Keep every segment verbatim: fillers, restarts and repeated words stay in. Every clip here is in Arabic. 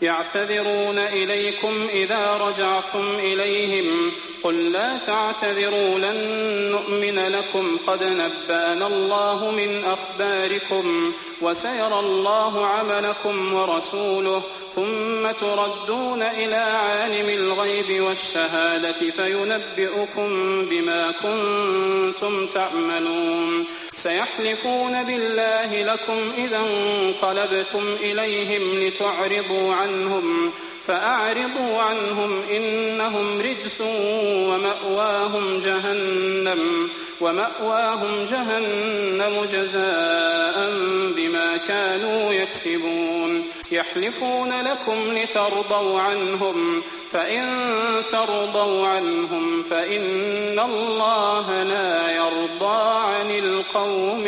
يعتذرون إليكم إذا رجعتم إليهم قل لا تعتذروا لن نؤمن لكم قد نبأنا الله من أخباركم وسيرى الله عملكم ورسوله ثم تردون إلى عالم الغيب والشهادة فينبئكم بما كنتم تعملون سيحلفون بالله لكم إذا انقلبتم إليهم لتعرضوا عنهم فأعرضوا عنهم إنهم رجس ومأواهم جهنم ومأواهم جهنم جزاء بما كانوا يكسبون يحلفون لكم لترضوا عنهم فإن ترضوا عنهم فإن الله لا يرضى عن القوم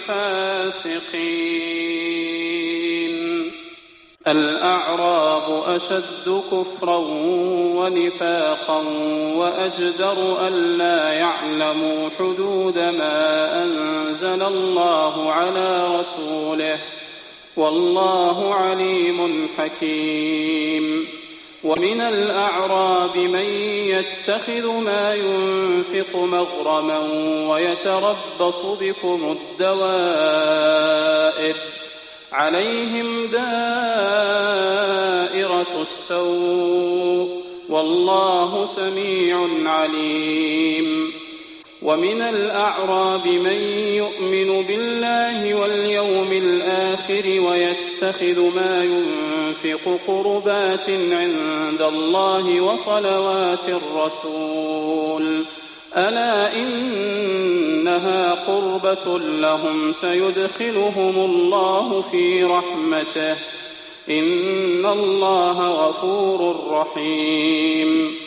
الفاسقين. الأعراب أشد كفرا ونفاقا وأجدر ألا يعلموا حدود ما أنزل الله على رسوله والله عليم حكيم. ومن الأعراب من يتخذ ما ينفق مغرما ويتربص بكم الدوائر عليهم دائرة السوء والله سميع عليم. ومن الأعراب من يؤمن بالله واليوم الآخر ويتخذ ما ينفق قربات عند الله وصلوات الرسول ألا إنها قربة لهم سيدخلهم الله في رحمته إن الله غفور رحيم.